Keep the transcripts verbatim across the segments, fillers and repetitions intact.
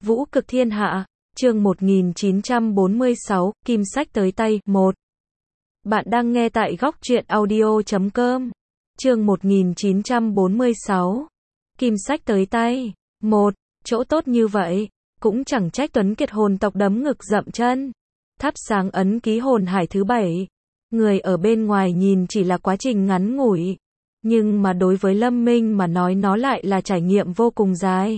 Vũ cực thiên hạ, chương một nghìn chín trăm bốn mươi sáu, Kim sách tới tay, một. Bạn đang nghe tại góc truyện audio chấm com. Chương một nghìn chín trăm bốn mươi sáu. Kim sách tới tay, một. Chỗ tốt như vậy, cũng chẳng trách Tuấn Kiệt hồn tộc đấm ngực dậm chân. Thắp sáng ấn ký hồn hải thứ bảy. Người ở bên ngoài nhìn chỉ là quá trình ngắn ngủi, nhưng mà đối với Lâm Minh mà nói nó lại là trải nghiệm vô cùng dài.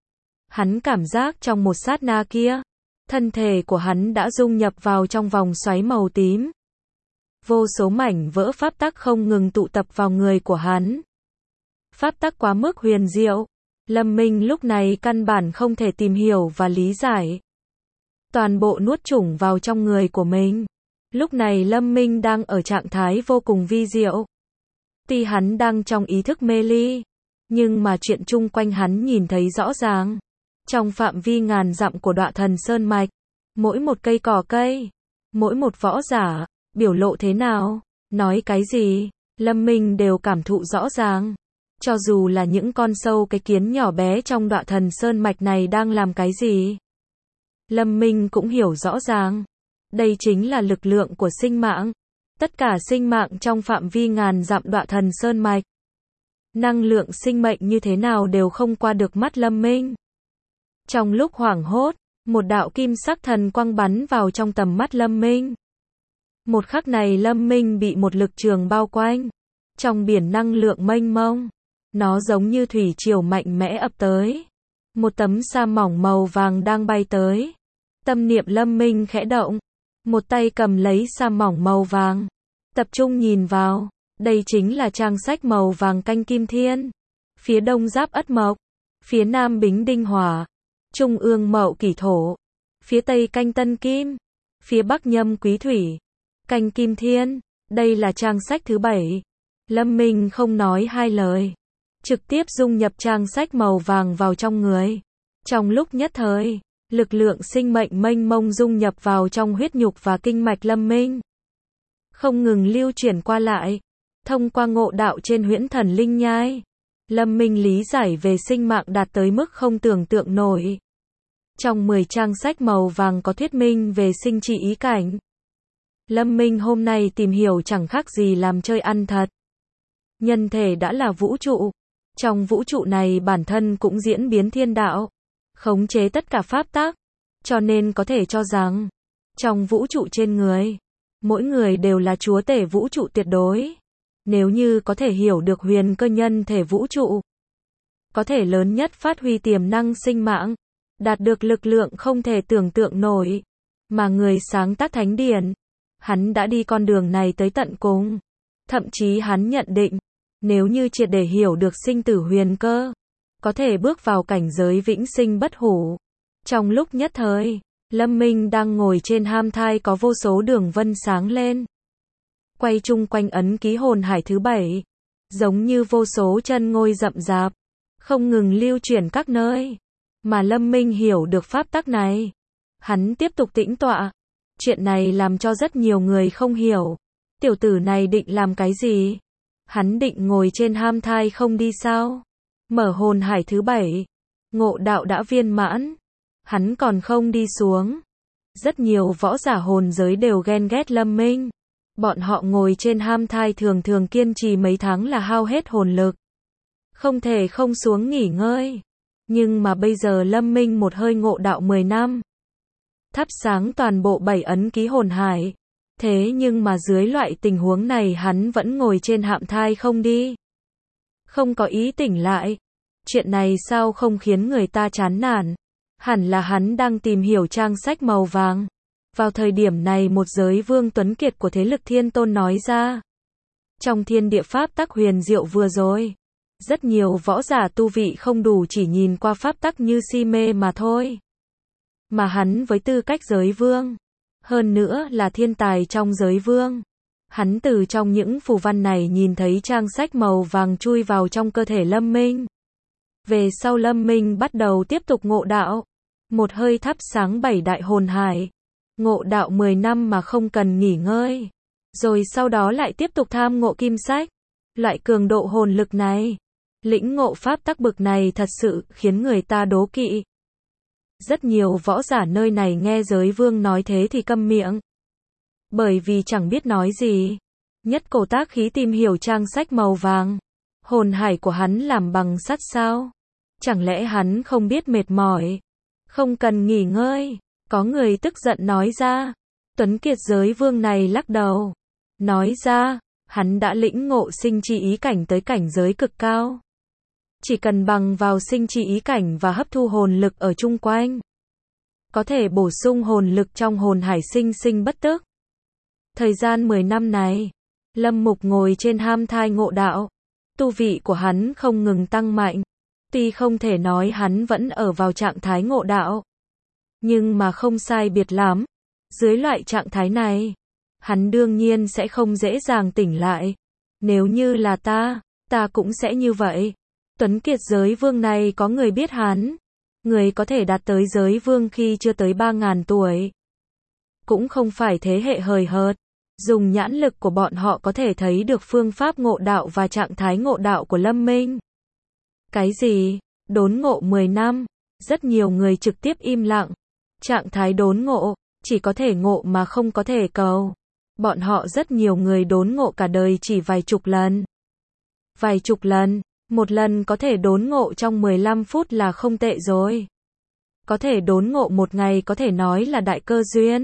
Hắn cảm giác trong một sát na kia, thân thể của hắn đã dung nhập vào trong vòng xoáy màu tím. Vô số mảnh vỡ pháp tắc không ngừng tụ tập vào người của hắn. Pháp tắc quá mức huyền diệu, Lâm Minh lúc này căn bản không thể tìm hiểu và lý giải. Toàn bộ nuốt chửng vào trong người của mình. Lúc này Lâm Minh đang ở trạng thái vô cùng vi diệu. Tuy hắn đang trong ý thức mê ly, nhưng mà chuyện chung quanh hắn nhìn thấy rõ ràng. Trong phạm vi ngàn dặm của Đọa Thần Sơn Mạch, mỗi một cây cỏ cây, mỗi một võ giả, biểu lộ thế nào, nói cái gì, Lâm Minh đều cảm thụ rõ ràng. Cho dù là những con sâu cái kiến nhỏ bé trong Đọa Thần Sơn Mạch này đang làm cái gì, Lâm Minh cũng hiểu rõ ràng. Đây chính là lực lượng của sinh mạng. Tất cả sinh mạng trong phạm vi ngàn dặm Đọa Thần Sơn Mạch, năng lượng sinh mệnh như thế nào đều không qua được mắt Lâm Minh. Trong lúc hoảng hốt, một đạo kim sắc thần quang bắn vào trong tầm mắt Lâm Minh. Một khắc này Lâm Minh bị một lực trường bao quanh. Trong biển năng lượng mênh mông, nó giống như thủy triều mạnh mẽ ập tới. Một tấm sa mỏng màu vàng đang bay tới. Tâm niệm Lâm Minh khẽ động. Một tay cầm lấy sa mỏng màu vàng. Tập trung nhìn vào. Đây chính là trang sách màu vàng canh kim thiên. Phía đông giáp ất mộc. Phía nam bính đinh hỏa. Trung ương mậu kỷ thổ. Phía tây canh tân kim. Phía bắc nhâm quý thủy. Canh kim thiên. Đây là trang sách thứ bảy. Lâm Minh không nói hai lời, trực tiếp dung nhập trang sách màu vàng vào trong người. Trong lúc nhất thời, lực lượng sinh mệnh mênh mông dung nhập vào trong huyết nhục và kinh mạch Lâm Minh. Không ngừng lưu chuyển qua lại. Thông qua ngộ đạo trên huyễn thần linh nhai, Lâm Minh lý giải về sinh mạng đạt tới mức không tưởng tượng nổi. Trong mười trang sách màu vàng có thuyết minh về sinh trị ý cảnh. Lâm Minh hôm nay tìm hiểu chẳng khác gì làm chơi ăn thật. Nhân thể đã là vũ trụ. Trong vũ trụ này bản thân cũng diễn biến thiên đạo, khống chế tất cả pháp tắc. Cho nên có thể cho rằng, trong vũ trụ trên người, mỗi người đều là chúa tể vũ trụ tuyệt đối. Nếu như có thể hiểu được huyền cơ nhân thể vũ trụ, có thể lớn nhất phát huy tiềm năng sinh mạng, đạt được lực lượng không thể tưởng tượng nổi. Mà người sáng tác thánh điển, hắn đã đi con đường này tới tận cùng. Thậm chí hắn nhận định, nếu như triệt để hiểu được sinh tử huyền cơ, có thể bước vào cảnh giới vĩnh sinh bất hủ. Trong lúc nhất thời, Lâm Minh đang ngồi trên ham thai có vô số đường vân sáng lên. Quay chung quanh ấn ký hồn hải thứ bảy, giống như vô số chân ngôi rậm rạp, không ngừng lưu chuyển các nơi. Mà Lâm Minh hiểu được pháp tắc này, hắn tiếp tục tĩnh tọa. Chuyện này làm cho rất nhiều người không hiểu. Tiểu tử này định làm cái gì? Hắn định ngồi trên ham thai không đi sao? Mở hồn hải thứ bảy, ngộ đạo đã viên mãn, hắn còn không đi xuống. Rất nhiều võ giả hồn giới đều ghen ghét Lâm Minh. Bọn họ ngồi trên ham thai thường thường kiên trì mấy tháng là hao hết hồn lực, không thể không xuống nghỉ ngơi. Nhưng mà bây giờ Lâm Minh một hơi ngộ đạo mười năm, thắp sáng toàn bộ bảy ấn ký hồn hải. Thế nhưng mà dưới loại tình huống này hắn vẫn ngồi trên hạm thai không đi, không có ý tỉnh lại. Chuyện này sao không khiến người ta chán nản? Hẳn là hắn đang tìm hiểu trang sách màu vàng. Vào thời điểm này một giới vương Tuấn Kiệt của thế lực Thiên Tôn nói ra. Trong thiên địa pháp tắc huyền diệu vừa rồi, rất nhiều võ giả tu vị không đủ chỉ nhìn qua pháp tắc như si mê mà thôi. Mà hắn với tư cách giới vương, hơn nữa là thiên tài trong giới vương, hắn từ trong những phù văn này nhìn thấy trang sách màu vàng chui vào trong cơ thể Lâm Minh. Về sau Lâm Minh bắt đầu tiếp tục ngộ đạo, một hơi thắp sáng bảy đại hồn hải, ngộ đạo mười năm mà không cần nghỉ ngơi. Rồi sau đó lại tiếp tục tham ngộ kim sách. Loại cường độ hồn lực này, lĩnh ngộ pháp tắc bực này thật sự khiến người ta đố kỵ. Rất nhiều võ giả nơi này nghe giới vương nói thế thì câm miệng. Bởi vì chẳng biết nói gì. Nhất cổ tác khí tìm hiểu trang sách màu vàng. Hồn hải của hắn làm bằng sắt sao? Chẳng lẽ hắn không biết mệt mỏi? Không cần nghỉ ngơi. Có người tức giận nói ra. Tuấn Kiệt giới vương này lắc đầu. Nói ra, hắn đã lĩnh ngộ sinh chi ý cảnh tới cảnh giới cực cao. Chỉ cần bằng vào sinh chi ý cảnh và hấp thu hồn lực ở chung quanh. Có thể bổ sung hồn lực trong hồn hải sinh sinh bất tức. Thời gian mười năm này, Lâm Mục ngồi trên ham thai ngộ đạo. Tu vị của hắn không ngừng tăng mạnh. Tuy không thể nói hắn vẫn ở vào trạng thái ngộ đạo. Nhưng mà không sai biệt lắm. Dưới loại trạng thái này, hắn đương nhiên sẽ không dễ dàng tỉnh lại. Nếu như là ta, ta cũng sẽ như vậy. Tuấn Kiệt giới vương này có người biết hắn. Người có thể đạt tới giới vương khi chưa tới ba ngàn tuổi. Cũng không phải thế hệ hời hợt. Dùng nhãn lực của bọn họ có thể thấy được phương pháp ngộ đạo và trạng thái ngộ đạo của Lâm Minh. Cái gì? Đốn ngộ mười năm. Rất nhiều người trực tiếp im lặng. Trạng thái đốn ngộ, chỉ có thể ngộ mà không có thể cầu. Bọn họ rất nhiều người đốn ngộ cả đời chỉ vài chục lần. Vài chục lần, một lần có thể đốn ngộ trong mười lăm phút là không tệ rồi. Có thể đốn ngộ một ngày có thể nói là đại cơ duyên.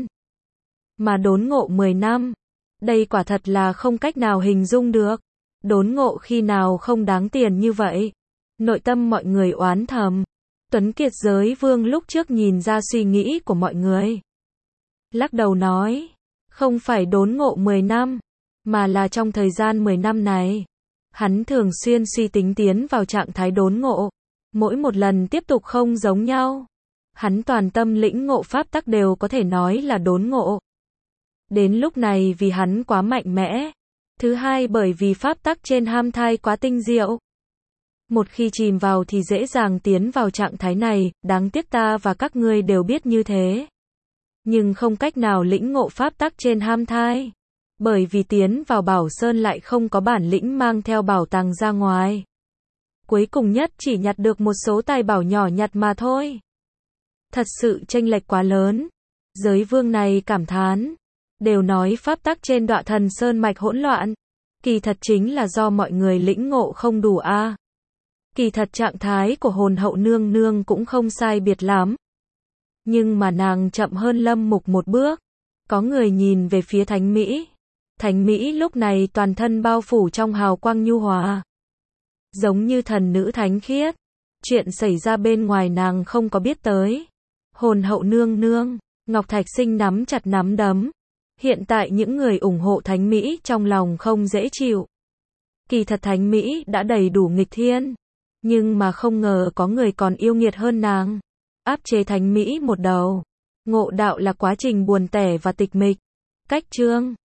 Mà đốn ngộ mười năm, đây quả thật là không cách nào hình dung được. Đốn ngộ khi nào không đáng tiền như vậy. Nội tâm mọi người oán thầm. Tuấn Kiệt giới vương lúc trước nhìn ra suy nghĩ của mọi người. Lắc đầu nói, không phải đốn ngộ mười năm, mà là trong thời gian mười năm này. Hắn thường xuyên suy tính tiến vào trạng thái đốn ngộ. Mỗi một lần tiếp tục không giống nhau. Hắn toàn tâm lĩnh ngộ pháp tắc đều có thể nói là đốn ngộ. Đến lúc này vì hắn quá mạnh mẽ. Thứ hai bởi vì pháp tắc trên ham thai quá tinh diệu. Một khi chìm vào thì dễ dàng tiến vào trạng thái này, đáng tiếc ta và các ngươi đều biết như thế. Nhưng không cách nào lĩnh ngộ pháp tắc trên ham thai. Bởi vì tiến vào bảo sơn lại không có bản lĩnh mang theo bảo tàng ra ngoài. Cuối cùng nhất chỉ nhặt được một số tài bảo nhỏ nhặt mà thôi. Thật sự chênh lệch quá lớn. Giới vương này cảm thán. Đều nói pháp tắc trên Đọa Thần Sơn mạch hỗn loạn. Kỳ thật chính là do mọi người lĩnh ngộ không đủ a. À. Kỳ thật trạng thái của hồn hậu nương nương cũng không sai biệt lắm. Nhưng mà nàng chậm hơn Lâm Mục một bước. Có người nhìn về phía Thánh Mỹ. Thánh Mỹ lúc này toàn thân bao phủ trong hào quang nhu hòa. Giống như thần nữ thánh khiết. Chuyện xảy ra bên ngoài nàng không có biết tới. Hồn hậu nương nương, Ngọc Thạch Sinh nắm chặt nắm đấm. Hiện tại những người ủng hộ Thánh Mỹ trong lòng không dễ chịu. Kỳ thật Thánh Mỹ đã đầy đủ nghịch thiên. Nhưng mà không ngờ có người còn yêu nghiệt hơn nàng. Áp chế Thánh Mỹ một đầu. Ngộ đạo là quá trình buồn tẻ và tịch mịch. Cách chương